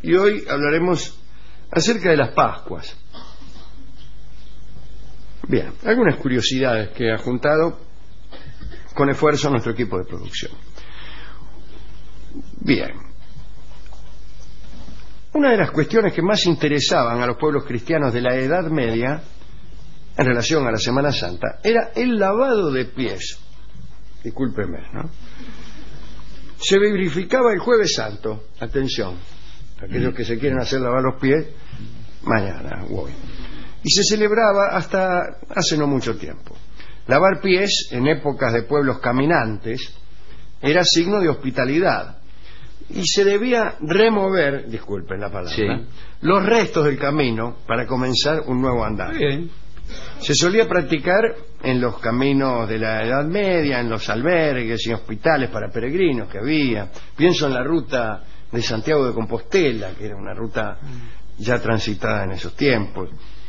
y hoy hablaremos acerca de las Pascuas. Bien, algunas curiosidades que ha juntado con esfuerzo nuestro equipo de producción. Bien, una de las cuestiones que más interesaban a los pueblos cristianos de la Edad Media en relación a la Semana Santa era el lavado de pies. Discúlpeme, ¿no? Se verificaba el Jueves Santo, atención, aquellos que se quieren hacer lavar los pies, mañana o hoy. Y se celebraba hasta hace no mucho tiempo. Lavar pies en épocas de pueblos caminantes era signo de hospitalidad y se debía remover, disculpen la palabra, sí, los restos del camino para comenzar un nuevo andar. Bien. Se solía practicar en los caminos de la Edad Media, en los albergues y hospitales para peregrinos que había. Pienso en la ruta de Santiago de Compostela, que era una ruta ya transitada en esos tiempos.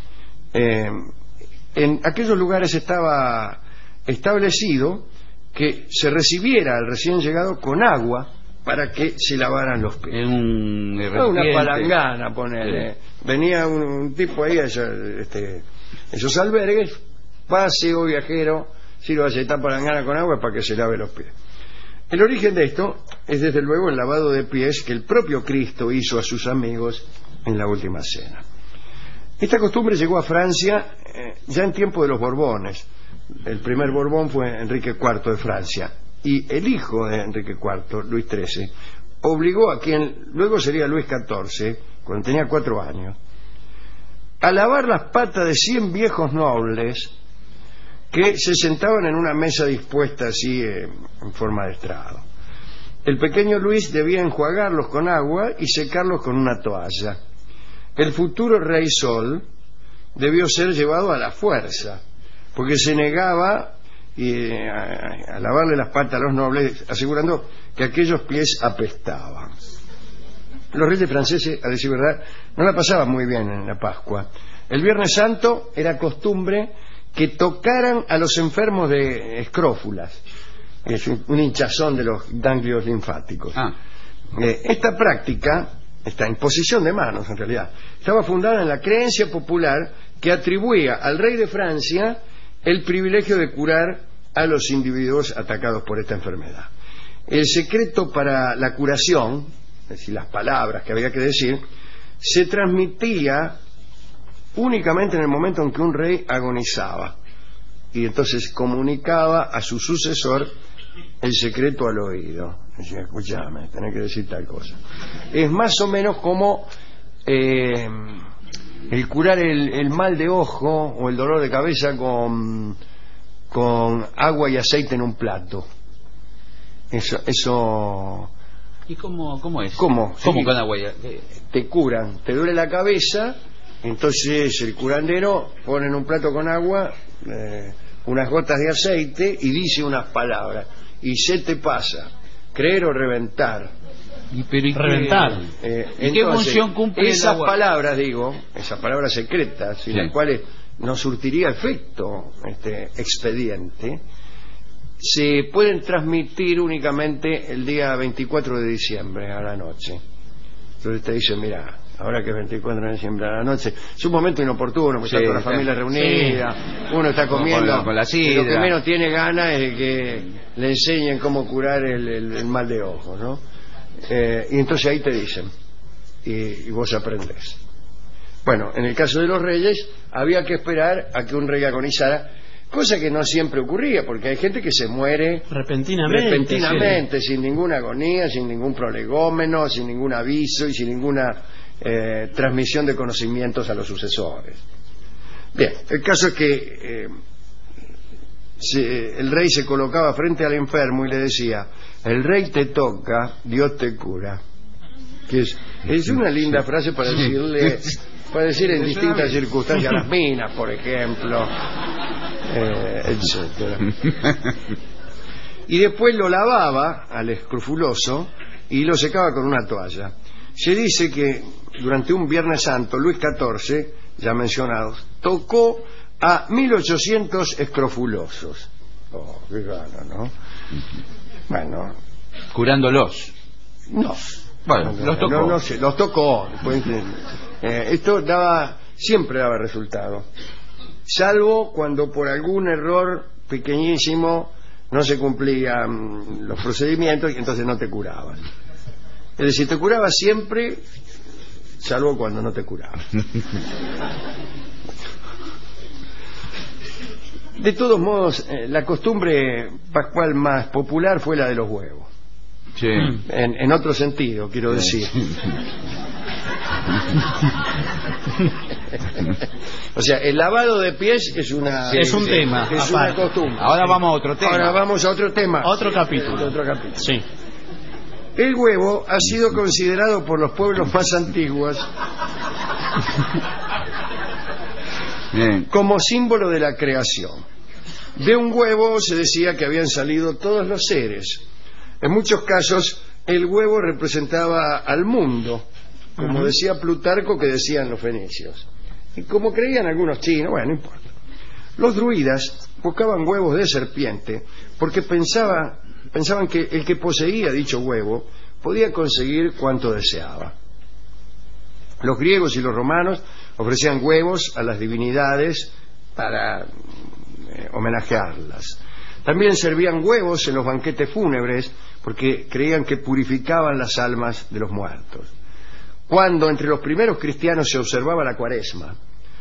En aquellos lugares estaba establecido que se recibiera al recién llegado con agua para que se lavaran los pies. En una palangana, ponele. Sí. Venía un tipo ahí a esos albergues, paseo viajero, sírvase esta palangana con agua para que se lave los pies. El origen de esto es desde luego el lavado de pies que el propio Cristo hizo a sus amigos en la última cena. Esta costumbre llegó a Francia ya en tiempo de los Borbones. El primer Borbón fue Enrique IV de Francia, y el hijo de Enrique IV, Luis XIII, obligó a quien luego sería Luis XIV, cuando tenía 4 años, a lavar las patas de 100 viejos nobles que se sentaban en una mesa dispuesta así en forma de estrado. El pequeño Luis debía enjuagarlos con agua y secarlos con una toalla. El futuro rey Sol debió ser llevado a la fuerza, porque se negaba a lavarle las patas a los nobles, asegurando que aquellos pies apestaban. Los reyes franceses, a decir verdad, no la pasaban muy bien en la Pascua. El Viernes Santo era costumbre que tocaran a los enfermos de escrófulas, es un hinchazón de los ganglios linfáticos. Esta práctica, esta imposición de manos en realidad, estaba fundada en la creencia popular que atribuía al rey de Francia el privilegio de curar a los individuos atacados por esta enfermedad. El secreto para la curación, es decir, las palabras que había que decir, se transmitía únicamente en el momento en que un rey agonizaba, y entonces comunicaba a su sucesor el secreto al oído. Decía, escúchame, tenés que decir tal cosa. Es más o menos como el curar el mal de ojo o el dolor de cabeza con agua y aceite en un plato. Eso. ¿Y cómo es? ¿Cómo? ¿Cómo sí, con agua? Te curan, te duele la cabeza, entonces el curandero pone en un plato con agua unas gotas de aceite y dice unas palabras, y se te pasa, creer o reventar. Reventar. ¿Y qué función cumple esas palabras, digo, esas palabras secretas, sin las cuales no surtiría efecto este expediente, se pueden transmitir únicamente el día 24 de diciembre a la noche. Entonces te dicen, mira, ahora que es 24 de diciembre a la noche, es un momento inoportuno, porque está toda la familia reunida, uno está comiendo, con la y lo que menos tiene ganas es de que le enseñen cómo curar el mal de ojo, ¿no? Y entonces ahí te dicen, y vos aprendés. Bueno, en el caso de los reyes había que esperar a que un rey agonizara, cosa que no siempre ocurría, porque hay gente que se muere repentinamente sí, sin ninguna agonía, sin ningún prolegómeno, sin ningún aviso y sin ninguna transmisión de conocimientos a los sucesores. Bien, el caso es que el rey se colocaba frente al enfermo y le decía, el rey te toca, Dios te cura. Que es una linda frase para decirle, para decir en distintas circunstancias a las minas, por ejemplo, etcétera. Y después lo lavaba al escrofuloso y lo secaba con una toalla. Se dice que durante un Viernes Santo Luis XIV, ya mencionados, tocó a 1800 escrofulosos. Oh, qué gana, ¿no? Bueno, curándolos. No, Bueno, los tocó. No sé, los tocó. Esto siempre daba resultado. Salvo cuando por algún error pequeñísimo no se cumplían los procedimientos y entonces no te curabas. Es decir, te curabas siempre, salvo cuando no te curabas. De todos modos, la costumbre pascual más popular fue la de los huevos. Sí. En otro sentido, quiero decir. O sea, el lavado de pies es un tema. Es una costumbre. Ahora vamos a otro tema. Ahora vamos a otro tema. Otro capítulo. Sí. El huevo ha sido considerado por los pueblos más antiguos como símbolo de la creación. De un huevo se decía que habían salido todos los seres. En muchos casos el huevo representaba al mundo, como decía Plutarco, que decían los fenicios, y como creían algunos chinos. Bueno, no importa. Los druidas buscaban huevos de serpiente porque pensaban que el que poseía dicho huevo podía conseguir cuanto deseaba. Los griegos y los romanos ofrecían huevos a las divinidades para homenajearlas. También servían huevos en los banquetes fúnebres porque creían que purificaban las almas de los muertos. Cuando entre los primeros cristianos se observaba la Cuaresma,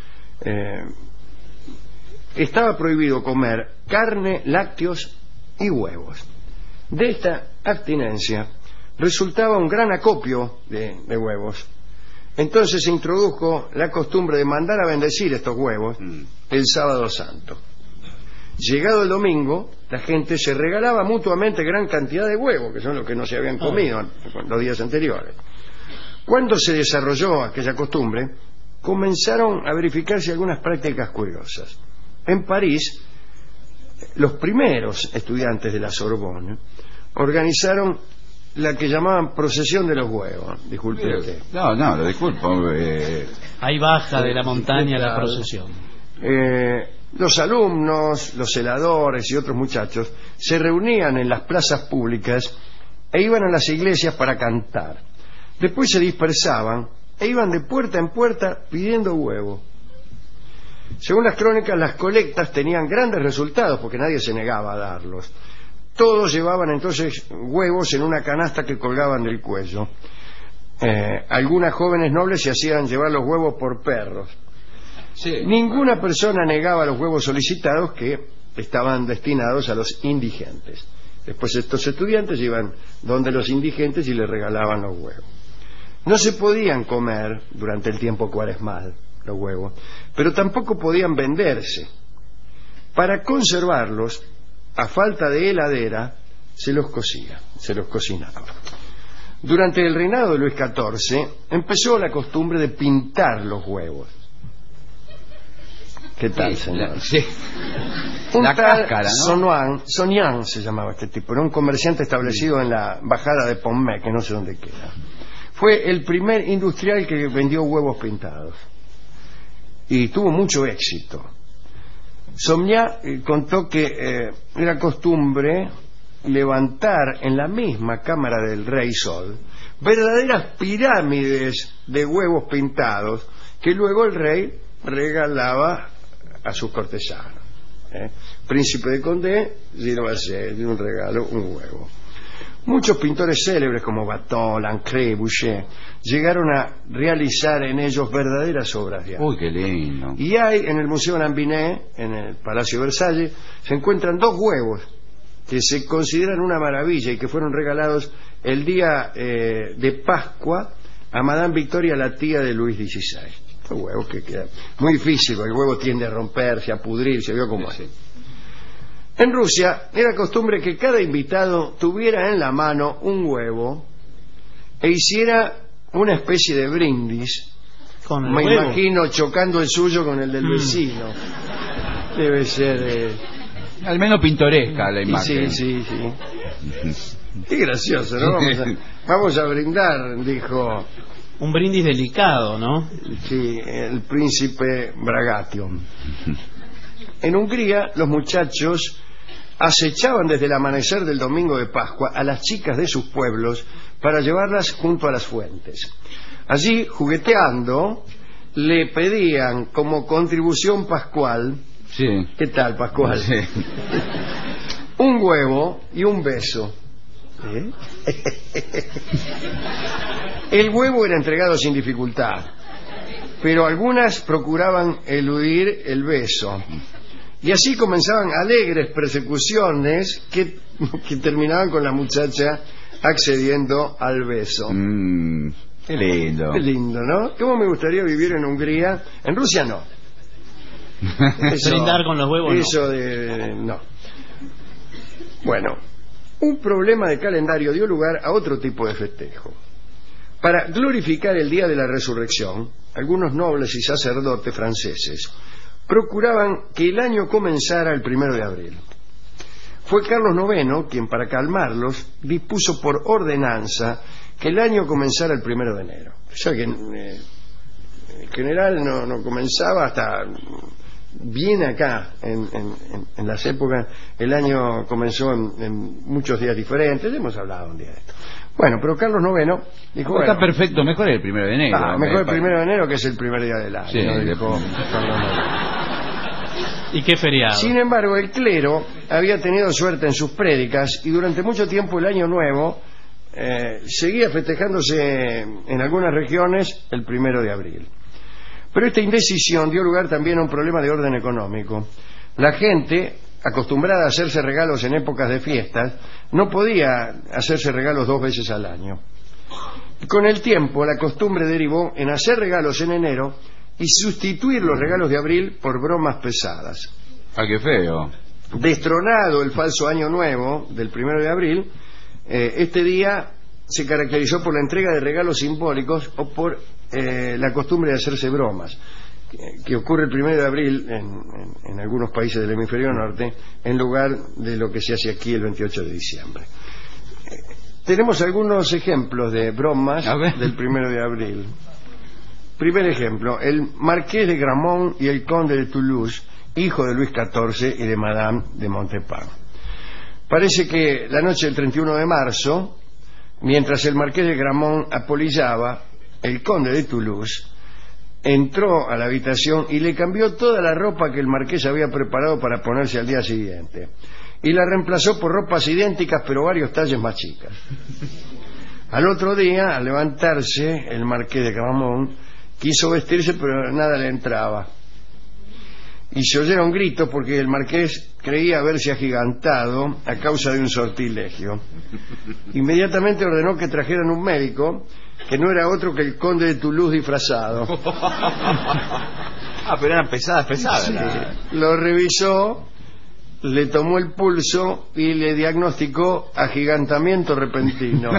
estaba prohibido comer carne, lácteos y huevos. De esta abstinencia resultaba un gran acopio de huevos. Entonces se introdujo la costumbre de mandar a bendecir estos huevos el sábado santo. Llegado el domingo, la gente se regalaba mutuamente gran cantidad de huevos, que son los que no se habían comido los días anteriores. Cuando se desarrolló aquella costumbre, comenzaron a verificarse algunas prácticas curiosas. En París, los primeros estudiantes de la Sorbonne organizaron la que llamaban procesión de los huevos. Disculpe usted. No, lo disculpo. Ahí baja de la montaña la procesión. Los alumnos, los celadores y otros muchachos se reunían en las plazas públicas e iban a las iglesias para cantar. Después se dispersaban e iban de puerta en puerta pidiendo huevo. Según las crónicas, las colectas tenían grandes resultados porque nadie se negaba a darlos. Todos llevaban entonces huevos en una canasta que colgaban del cuello. Algunas jóvenes nobles se hacían llevar los huevos por perros. Sí. Ninguna persona negaba los huevos solicitados, que estaban destinados a los indigentes. Después estos estudiantes iban donde los indigentes y les regalaban los huevos. No se podían comer durante el tiempo cuaresmal los huevos, pero tampoco podían venderse. Para conservarlos, a falta de heladera, se los cocinaba. Durante el reinado de Luis XIV empezó la costumbre de pintar los huevos. ¿Qué tal, señor? Un la tal cáscara, ¿no? Sognan se llamaba este tipo. Era un comerciante establecido en la bajada de Pommé, que no sé dónde queda. Fue el primer industrial que vendió huevos pintados y tuvo mucho éxito. Sognan contó que era costumbre levantar en la misma cámara del Rey Sol verdaderas pirámides de huevos pintados que luego el rey regalaba a sus cortesanos. Príncipe de Condé, de un regalo, un huevo. Muchos pintores célebres como Watteau, Lancret, Boucher llegaron a realizar en ellos verdaderas obras de arte. Uy, qué lindo. Y hay en el Museo Lambiné, en el Palacio de Versalles, se encuentran dos huevos que se consideran una maravilla y que fueron regalados el día de Pascua a Madame Victoria, la tía de Luis XVI. Huevos que quedan muy difícil, el huevo tiende a romperse, a pudrirse, vio cómo es. En Rusia era costumbre que cada invitado tuviera en la mano un huevo e hiciera una especie de brindis, me imagino chocando el suyo con el del vecino. Debe ser al menos pintoresca la imagen. Sí. Qué gracioso, ¿no? Vamos a brindar, dijo. Un brindis delicado, ¿no? Sí, el príncipe Bragation. En Hungría, los muchachos acechaban desde el amanecer del domingo de Pascua a las chicas de sus pueblos para llevarlas junto a las fuentes. Allí, jugueteando, le pedían como contribución pascual, Sí. ¿qué tal, Pascual? Sí. Un huevo y un beso. El huevo era entregado sin dificultad, pero algunas procuraban eludir el beso. Y así comenzaban alegres persecuciones que terminaban con la muchacha accediendo al beso. Qué lindo. Qué lindo, ¿no? ¿Cómo me gustaría vivir en Hungría? En Rusia no. Brindar con los huevos eso no. Bueno, un problema de calendario dio lugar a otro tipo de festejo. Para glorificar el día de la resurrección, algunos nobles y sacerdotes franceses procuraban que el año comenzara el 1 de abril. Fue Carlos IX quien, para calmarlos, dispuso por ordenanza que el año comenzara el 1 de enero. O sea que en general no comenzaba hasta bien acá, en las épocas. El año comenzó en muchos días diferentes. Hemos hablado un día de esto. Bueno, pero Carlos IX dijo, está perfecto, mejor el 1 de enero. Mejor el 1 de enero, que es el primer día del año. Sí, dijo Carlos IX. ¿Y qué feriado? Sin embargo, el clero había tenido suerte en sus prédicas y durante mucho tiempo el año nuevo seguía festejándose en algunas regiones el 1 de abril. Pero esta indecisión dio lugar también a un problema de orden económico. La gente, acostumbrada a hacerse regalos en épocas de fiestas, no podía hacerse regalos 2 veces al año. Con el tiempo, la costumbre derivó en hacer regalos en enero y sustituir los regalos de abril por bromas pesadas. ¡Ah, qué feo! Destronado el falso año nuevo del 1 de abril, este día se caracterizó por la entrega de regalos simbólicos o por la costumbre de hacerse bromas, que ocurre el 1 de abril en algunos países del hemisferio norte, en lugar de lo que se hace aquí el 28 de diciembre. Tenemos algunos ejemplos de bromas del 1 de abril. Primer ejemplo, el marqués de Gramont y el conde de Toulouse, hijo de Luis XIV y de Madame de Montespan. Parece que la noche del 31 de marzo, mientras el marqués de Gramont apolillaba, el conde de Toulouse entró a la habitación y le cambió toda la ropa que el marqués había preparado para ponerse al día siguiente, y la reemplazó por ropas idénticas pero varios talles más chicas. Al otro día, al levantarse, el marqués de Gramont quiso vestirse pero nada le entraba, y se oyeron gritos porque el marqués creía haberse agigantado a causa de un sortilegio. Inmediatamente ordenó que trajeran un médico, que no era otro que el conde de Toulouse disfrazado. Pero eran pesadas. Sí. Lo revisó, le tomó el pulso y le diagnosticó agigantamiento repentino.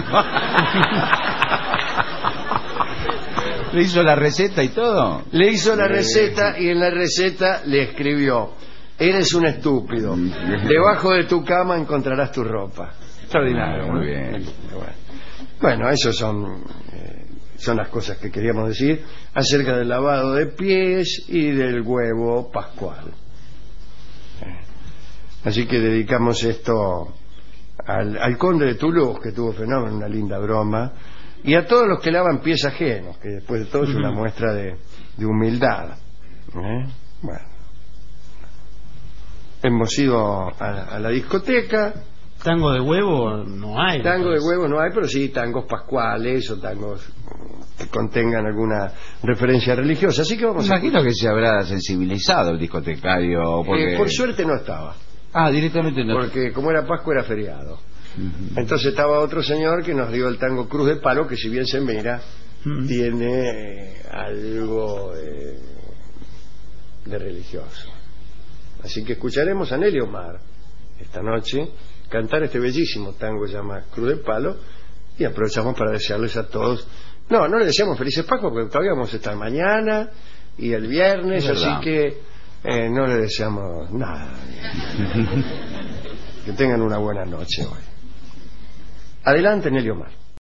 ¿Le hizo la receta y todo? Le hizo la receta y en la receta le escribió: eres un estúpido, debajo de tu cama encontrarás tu ropa. Extraordinario. Muy bien. Bueno, esos son las cosas que queríamos decir acerca del lavado de pies y del huevo pascual. Así que dedicamos esto al conde de Toulouse, que tuvo fenómeno, una linda broma, y a todos los que lavan pies ajenos, que después de todo es una muestra de humildad. Bueno, hemos ido a la discoteca. Tango de huevo no hay. Tango de huevo no hay, pero sí tangos pascuales o tangos que contengan alguna referencia religiosa. Así que vamos imagino que se habrá sensibilizado el discotecario. Porque... por suerte no estaba. Directamente no. Porque como era Pascua era feriado. Entonces estaba otro señor que nos dio el tango Cruz de Palo, que si bien se mira, tiene algo de religioso. Así que escucharemos a Nelly Omar esta noche cantar este bellísimo tango que se llama Cruz de Palo, y aprovechamos para desearles a todos, no le deseamos felices Pascua porque todavía vamos a estar mañana y el viernes, así que no le deseamos nada. Que tengan una buena noche hoy. Adelante, Nelly Omar.